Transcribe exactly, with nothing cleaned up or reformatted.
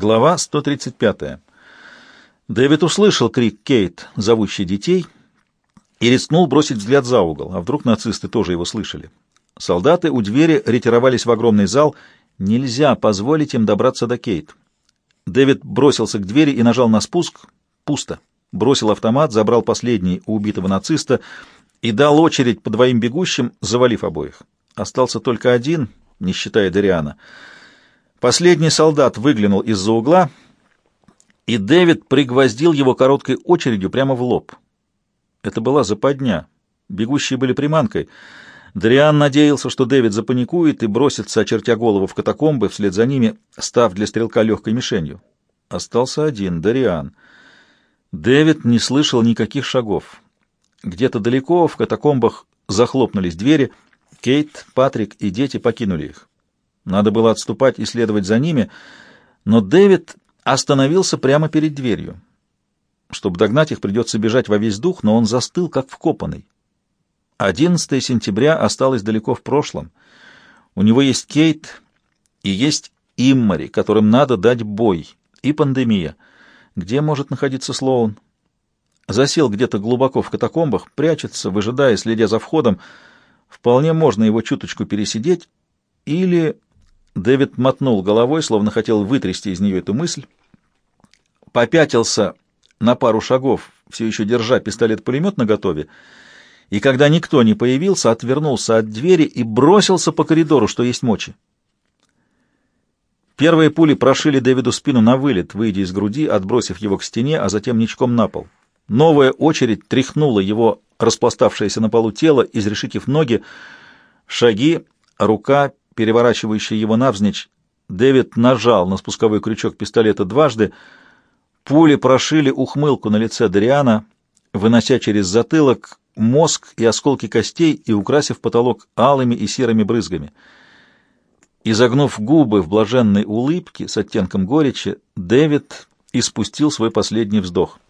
Глава сто тридцать пятая. Дэвид услышал крик Кейт, зовущий детей, и рискнул бросить взгляд за угол, а вдруг нацисты тоже его слышали. Солдаты у двери ретировались в огромный зал. Нельзя позволить им добраться до Кейт. Дэвид бросился к двери и нажал на спуск. Пусто. Бросил автомат, забрал последний у убитого нациста и дал очередь по двоим бегущим, завалив обоих. Остался только один, не считая Дариана. Последний солдат выглянул из-за угла, и Дэвид пригвоздил его короткой очередью прямо в лоб. Это была западня. Бегущие были приманкой. Дариан надеялся, что Дэвид запаникует и бросится, очертя голову, в катакомбы, вслед за ними, став для стрелка легкой мишенью. Остался один — Дариан. Дэвид не слышал никаких шагов. Где-то далеко в катакомбах захлопнулись двери. Кейт, Патрик и дети покинули их. Надо было отступать и следовать за ними, но Дэвид остановился прямо перед дверью. Чтобы догнать их, придется бежать во весь дух, но он застыл, как вкопанный. одиннадцатое сентября осталось далеко в прошлом. У него есть Кейт и есть Иммари, которым надо дать бой, и пандемия. Где может находиться Слоун? Засел где-то глубоко в катакомбах, прячется, выжидая, следя за входом. Вполне можно его чуточку пересидеть, или... Дэвид мотнул головой, словно хотел вытрясти из нее эту мысль, попятился на пару шагов, все еще держа пистолет-пулемет наготове, и когда никто не появился, отвернулся от двери и бросился по коридору, что есть мочи. Первые пули прошили Дэвиду спину на вылет, выйдя из груди, отбросив его к стене, а затем ничком на пол. Новая очередь тряхнула его распластавшееся на полу тело, изрешетив ноги, шаги, рука, переворачивающий его навзничь. Дэвид нажал на спусковой крючок пистолета дважды. Пули прошили ухмылку на лице Дариана, вынося через затылок мозг и осколки костей и украсив потолок алыми и серыми брызгами. Изогнув губы в блаженной улыбке с оттенком горечи, Дэвид испустил свой последний вздох.